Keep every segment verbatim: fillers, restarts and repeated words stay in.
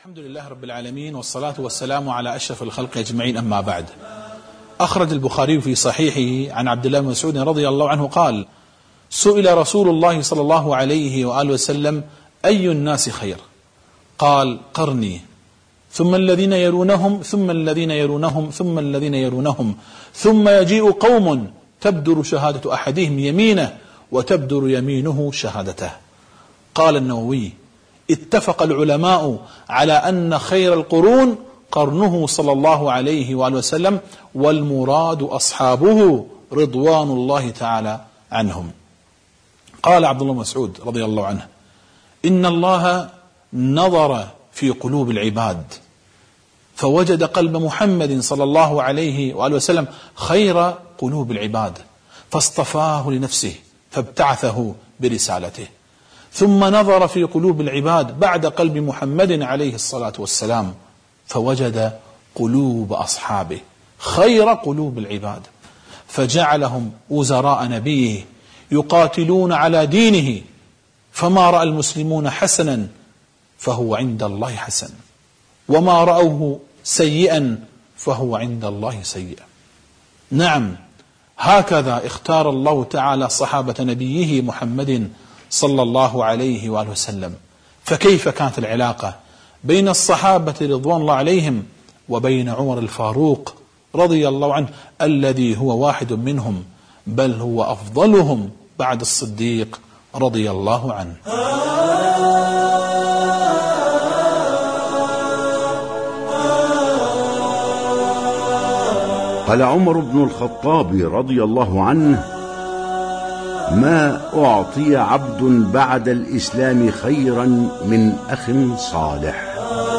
الحمد لله رب العالمين، والصلاة والسلام على أشرف الخلق أجمعين، أما بعد. أخرج البخاري في صحيحه عن عبد الله بن مسعود رضي الله عنه قال: سئل رسول الله صلى الله عليه وآله وسلم: أي الناس خير؟ قال: قرني، ثم الذين يلونهم، ثم الذين يلونهم، ثم الذين يلونهم، ثم يجيء قوم تبدر شهادة أحدهم يمينه وتبدر يمينه شهادته. قال النووي: اتفق العلماء على أن خير القرون قرنه صلى الله عليه وآله وسلم، والمراد أصحابه رضوان الله تعالى عنهم. قال عبد الله بن مسعود رضي الله عنه: إن الله نظر في قلوب العباد فوجد قلب محمد صلى الله عليه وآله وسلم خير قلوب العباد، فاصطفاه لنفسه فابتعثه برسالته. ثم نظر في قلوب العباد بعد قلب محمد عليه الصلاة والسلام فوجد قلوب أصحابه خير قلوب العباد، فجعلهم وزراء نبيه يقاتلون على دينه، فما رأى المسلمون حسنا فهو عند الله حسن، وما رأوه سيئا فهو عند الله سيئا. نعم، هكذا اختار الله تعالى صحابة نبيه محمد صلى الله عليه وآله وسلم. فكيف كانت العلاقة بين الصحابة رضوان الله عليهم وبين عمر الفاروق رضي الله عنه، الذي هو واحد منهم، بل هو أفضلهم بعد الصديق رضي الله عنه. قال عمر بن الخطاب رضي الله عنه: ما أعطي عبد بعد الإسلام خيرا من أخ صالح.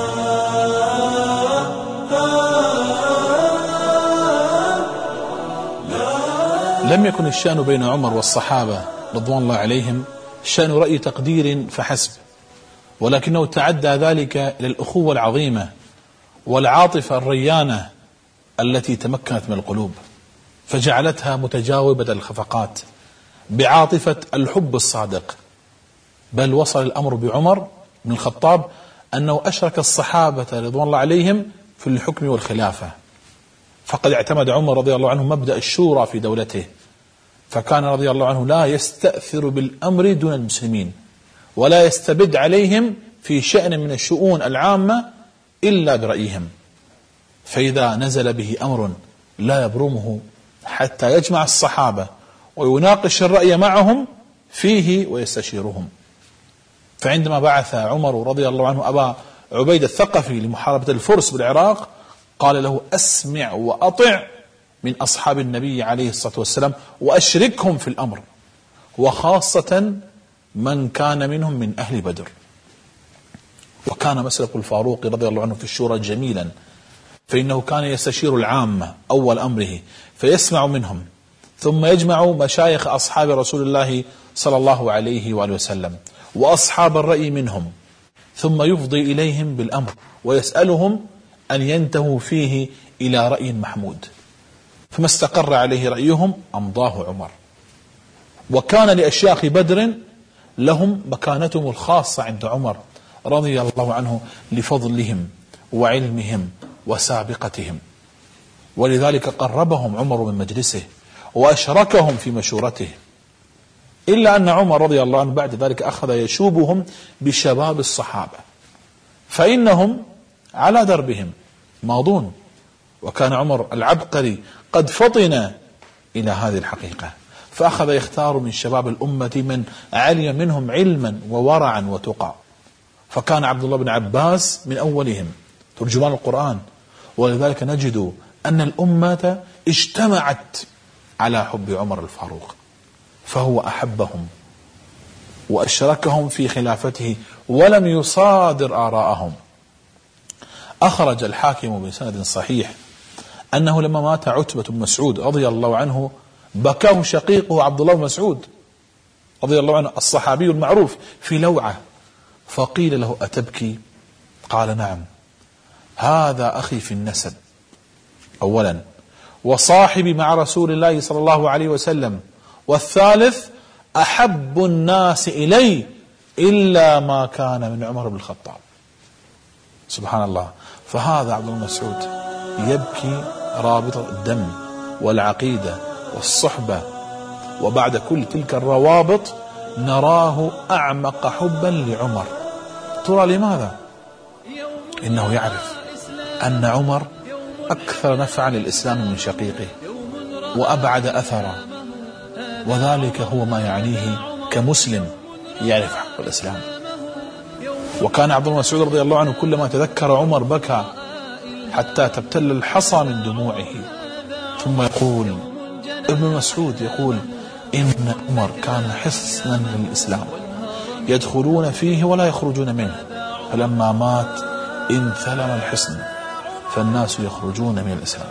لم يكن الشأن بين عمر والصحابة رضوان الله عليهم شأن رأي تقدير فحسب، ولكنه تعدى ذلك إلى الأخوة العظيمة والعاطفة الريانة التي تمكنت من القلوب، فجعلتها متجاوبة الخفقات بعاطفة الحب الصادق. بل وصل الأمر بعمر بن الخطاب أنه أشرك الصحابة رضوان الله عليهم في الحكم والخلافة، فقد اعتمد عمر رضي الله عنه مبدأ الشورى في دولته، فكان رضي الله عنه لا يستأثر بالأمر دون المسلمين، ولا يستبد عليهم في شأن من الشؤون العامة إلا برأيهم، فإذا نزل به أمر لا يبرمه حتى يجمع الصحابة ويناقش الرأي معهم فيه ويستشيرهم. فعندما بعث عمر رضي الله عنه أبا عبيد الثقفي لمحاربة الفرس بالعراق، قال له: أسمع وأطع من أصحاب النبي عليه الصلاة والسلام وأشركهم في الأمر، وخاصة من كان منهم من أهل بدر. وكان مسلك الفاروق رضي الله عنه في الشورى جميلا، فإنه كان يستشير العامة أول أمره فيسمع منهم، ثم يجمع مشايخ أصحاب رسول الله صلى الله عليه وآله وسلم وأصحاب الرأي منهم، ثم يفضي إليهم بالأمر ويسألهم أن ينتهوا فيه إلى رأي محمود، فما استقر عليه رأيهم أمضاه عمر. وكان لأشياخ بدر لهم مكانتهم الخاصة عند عمر رضي الله عنه لفضلهم وعلمهم وسابقتهم، ولذلك قربهم عمر من مجلسه وأشركهم في مشورته. إلا أن عمر رضي الله عنه بعد ذلك أخذ يشوبهم بشباب الصحابة، فإنهم على دربهم ماضون، وكان عمر العبقري قد فطن إلى هذه الحقيقة، فأخذ يختار من شباب الأمة من علم منهم علما وورعا وتقى، فكان عبد الله بن عباس من أولهم ترجمان القرآن. ولذلك نجد أن الأمة اجتمعت على حب عمر الفاروق، فهو أحبهم وأشركهم في خلافته ولم يصادر آراءهم. أخرج الحاكم بسند صحيح أنه لما مات عتبة بن مسعود رضي الله عنه بكاه شقيقه عبد الله بن مسعود رضي الله عنه الصحابي المعروف في لوعة، فقيل له: أتبكي؟ قال: نعم، هذا أخي في النسب أولا، وصاحبي مع رسول الله صلى الله عليه وسلم، والثالث أحب الناس إلي إلا ما كان من عمر بن الخطاب. سبحان الله. فهذا عبد الله مسعود يبكي رابطة الدم والعقيدة والصحبة، وبعد كل تلك الروابط نراه أعمق حبا لعمر. ترى لماذا؟ إنه يعرف أن عمر أكثر نفعا للإسلام من شقيقه وأبعد أثرا، وذلك هو ما يعنيه كمسلم يعرف حق الإسلام. وكان عبد الله مسعود رضي الله عنه كلما تذكر عمر بكى حتى تبتل الحصى من دموعه، ثم يقول ابن مسعود يقول إن عمر كان حصنا للإسلام يدخلون فيه ولا يخرجون منه، فلما مات انثلم الحصن فالناس يخرجون من الإسلام.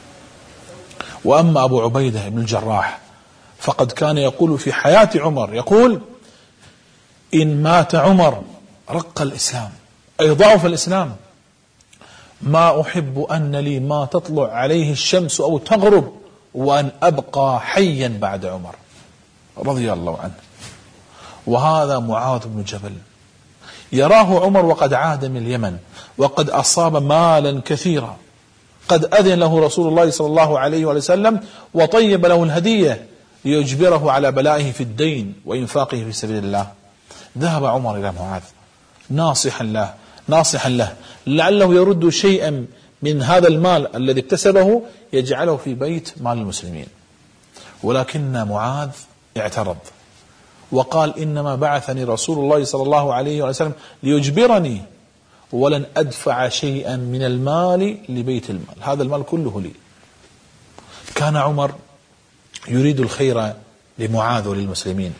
وأما أبو عبيدة بن الجراح فقد كان يقول في حياة عمر، يقول إن مات عمر رق الإسلام، أي ضعف الإسلام، ما أحب أن لي ما تطلع عليه الشمس أو تغرب وأن أبقى حيا بعد عمر رضي الله عنه. وهذا معاذ بن جبل يراه عمر وقد عاد من اليمن وقد أصاب مالا كثيرا، قد أذن له رسول الله صلى الله عليه وسلم وطيب له الهدية ليجبره على بلائه في الدين وإنفاقه في سبيل الله. ذهب عمر إلى معاذ ناصحا له ناصحا له لعله يرد شيئا من هذا المال الذي اكتسبه يجعله في بيت مال المسلمين، ولكن معاذ اعترض وقال إنما بعثني رسول الله صلى الله عليه وسلم ليجبرني ولن أدفع شيئا من المال لبيت المال، هذا المال كله لي. كان عمر يريد الخير لمعاذ وللمسلمين،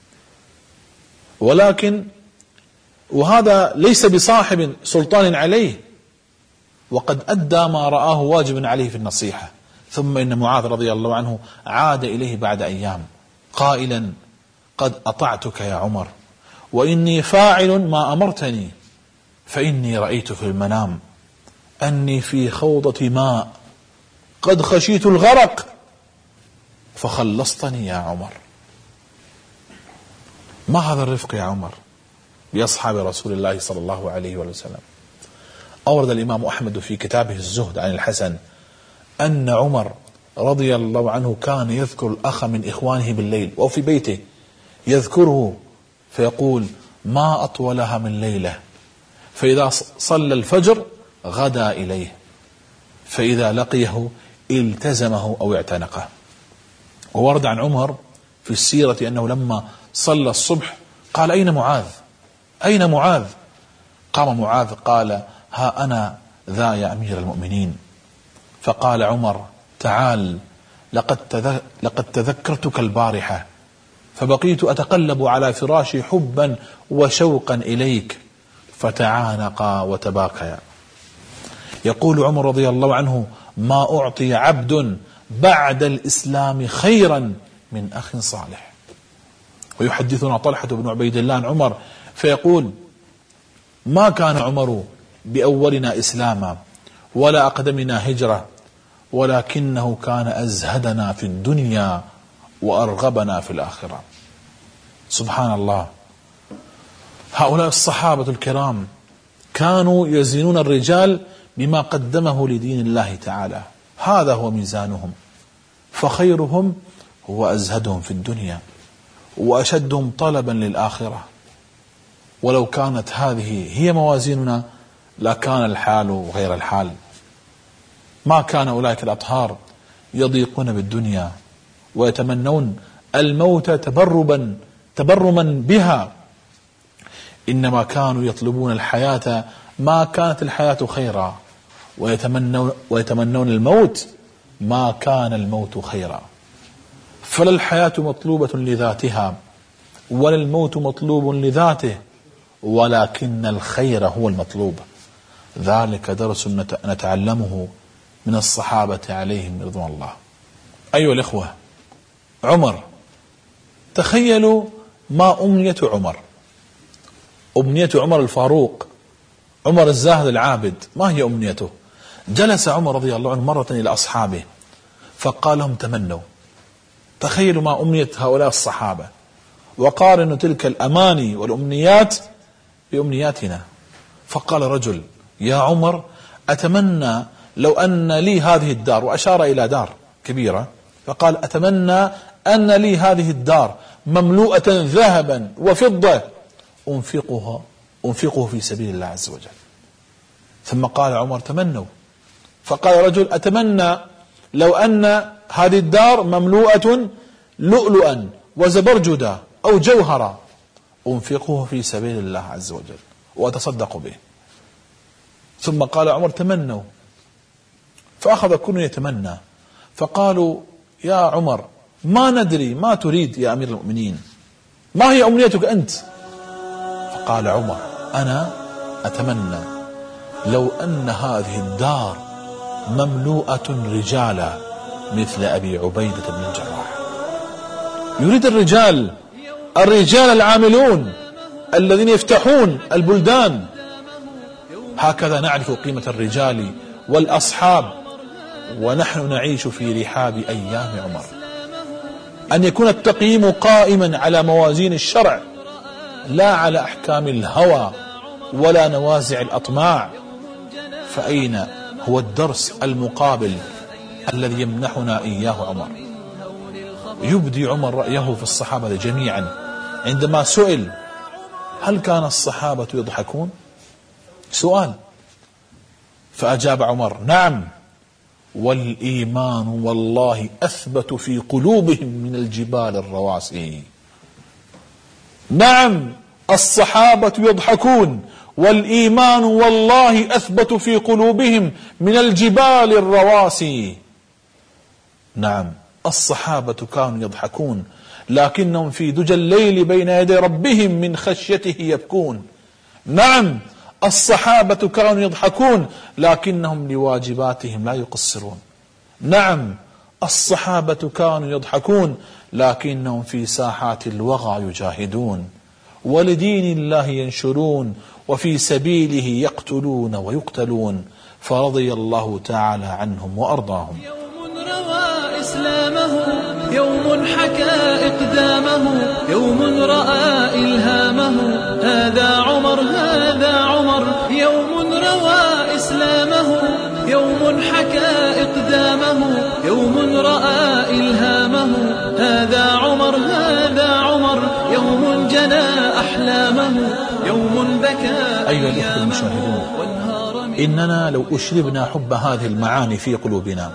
ولكن وهذا ليس بصاحب سلطان عليه، وقد أدى ما رآه واجبا عليه في النصيحة. ثم إن معاذ رضي الله عنه عاد إليه بعد أيام قائلا قد أطعتك يا عمر وإني فاعل ما أمرتني، فإني رأيت في المنام أني في خوضة ماء قد خشيت الغرق فخلصتني يا عمر. ما هذا الرفق يا عمر بأصحاب رسول الله صلى الله عليه وسلم؟ أورد الإمام أحمد في كتابه الزهد عن الحسن أن عمر رضي الله عنه كان يذكر الأخ من إخوانه بالليل أو في بيته، يذكره فيقول ما أطولها من ليلة، فإذا صلى الفجر غدا إليه، فإذا لقيه التزمه أو اعتنقه. وورد عن عمر في السيرة أنه لما صلى الصبح قال أين معاذ أين معاذ؟ قام معاذ قال ها أنا ذا يا أمير المؤمنين. فقال عمر تعال لقد لقد تذكرتك البارحة فبقيت أتقلب على فراشي حبا وشوقا إليك، فتعانقا وتباكيا. يقول عمر رضي الله عنه ما أعطي عبد بعد الإسلام خيرا من أخ صالح. ويحدثنا طلحة بن عبيد الله عن عمر فيقول ما كان عمر بأولنا إسلاما ولا أقدمنا هجرة، ولكنه كان أزهدنا في الدنيا وأرغبنا في الآخرة. سبحان الله. هؤلاء الصحابة الكرام كانوا يزنون الرجال بما قدمه لدين الله تعالى، هذا هو ميزانهم، فخيرهم هو أزهدهم في الدنيا وأشدهم طلبا للآخرة. ولو كانت هذه هي موازيننا لكان الحال غير الحال. ما كان أولئك الأطهار يضيقون بالدنيا ويتمنون الموت تبربا تبرما بها، إنما كانوا يطلبون الحياة ما كانت الحياة خيرا، ويتمنون, ويتمنون الموت ما كان الموت خيرا. فلا الحياة مطلوبة لذاتها ولا الموت مطلوب لذاته، ولكن الخير هو المطلوب. ذلك درس نتعلمه من الصحابة عليهم رضوان الله. أيها الإخوة، عمر، تخيلوا ما أمنية عمر، أمنية عمر الفاروق، عمر الزاهد العابد، ما هي أمنيته؟ جلس عمر رضي الله عنه مرة إلى أصحابه فقال لهم تمنوا. تخيلوا ما أمنية هؤلاء الصحابة، وقارنوا تلك الأماني والأمنيات بأمنياتنا. فقال رجل يا عمر أتمنى لو أن لي هذه الدار، وأشار إلى دار كبيرة، فقال أتمنى أن لي هذه الدار مملوءة ذهبا وفضة أنفقها أنفقه في سبيل الله عز وجل. ثم قال عمر تمنوا، فقال رجل أتمنى لو أن هذه الدار مملوءة لؤلؤا وزبرجدا أو جوهرا أنفقه في سبيل الله عز وجل وأتصدق به. ثم قال عمر تمنوا، فأخذ كل يتمنى، فقالوا يا عمر ما ندري ما تريد يا أمير المؤمنين، ما هي أمنيتك أنت؟ فقال عمر أنا أتمنى لو أن هذه الدار مملوءة رجالا مثل أبي عبيدة بن الجراح. يريد الرجال الرجال العاملون الذين يفتحون البلدان. هكذا نعرف قيمة الرجال والأصحاب ونحن نعيش في رحاب أيام عمر. أن يكون التقييم قائما على موازين الشرع لا على أحكام الهوى ولا نوازع الأطماع. فأين هو الدرس المقابل الذي يمنحنا إياه عمر؟ يبدي عمر رأيه في الصحابة جميعا عندما سئل هل كان الصحابة يضحكون؟ سؤال. فأجاب عمر نعم، والإيمان والله أثبت في قلوبهم من الجبال الرواسي. نعم الصحابة يضحكون، والإيمان والله أثبت في قلوبهم من الجبال الرواسي. نعم الصحابة كانوا يضحكون، لكنهم في دجى الليل بين يدي ربهم من خشيته يبكون. نعم الصحابة كانوا يضحكون، لكنهم لواجباتهم لا يقصرون. نعم الصحابة كانوا يضحكون، لكنهم في ساحات الوغى يجاهدون، ولدين الله ينشرون، وفي سبيله يقتلون ويقتلون، فرضي الله تعالى عنهم وأرضاهم. يوم روى إسلامه، يوم حكى إقدامه، يوم رأى إلهامه، هذا عمر هذا عمر. يوم روى إسلامه، يوم حكى إقدامه، يوم رأى إلهامه، هذا عمر هذا عمر. يوم جنى أحلامه، يوم بكى أيها الأخوة المشاهدون، إننا لو أشربنا حب هذه المعاني في قلوبنا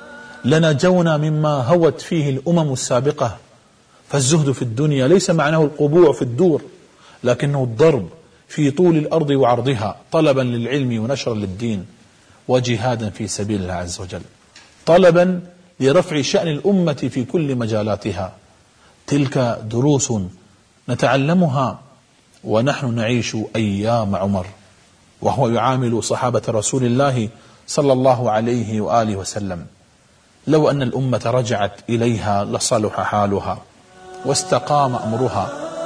لنجونا مما هوت فيه الأمم السابقة. فالزهد في الدنيا ليس معناه القبوع في الدور، لكنه الضرب في طول الأرض وعرضها، طلبا للعلم ونشرا للدين وجهادا في سبيل الله عز وجل، طلبا لرفع شأن الأمة في كل مجالاتها. تلك دروس نتعلمها ونحن نعيش أيام عمر، وهو يعامل صحابة رسول الله صلى الله عليه وآله وسلم. لو أن الأمة رجعت إليها لصلح حالها واستقام أمرها،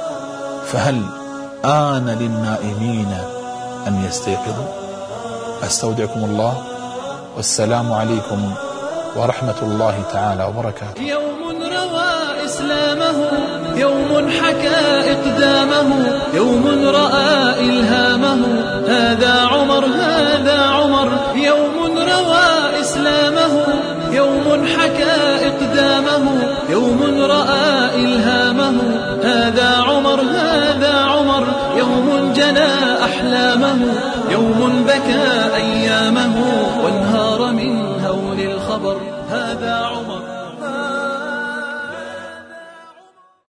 فهل آن للنائمين أن يستيقظوا؟ أستودعكم الله، والسلام عليكم ورحمة الله تعالى وبركاته. يوم روى إسلامه، يوم حكى إقدامه، يوم رأى إلهامه، هذا عمر هذا عمر. يوم روى إسلامه، يوم حكى إقدامه، يوم رأى إلهامه، هذا عمر هذا عمر. يوم جنى أحلامه، يوم بكى أيامه، وانهار من هول الخبر، هذا عمر.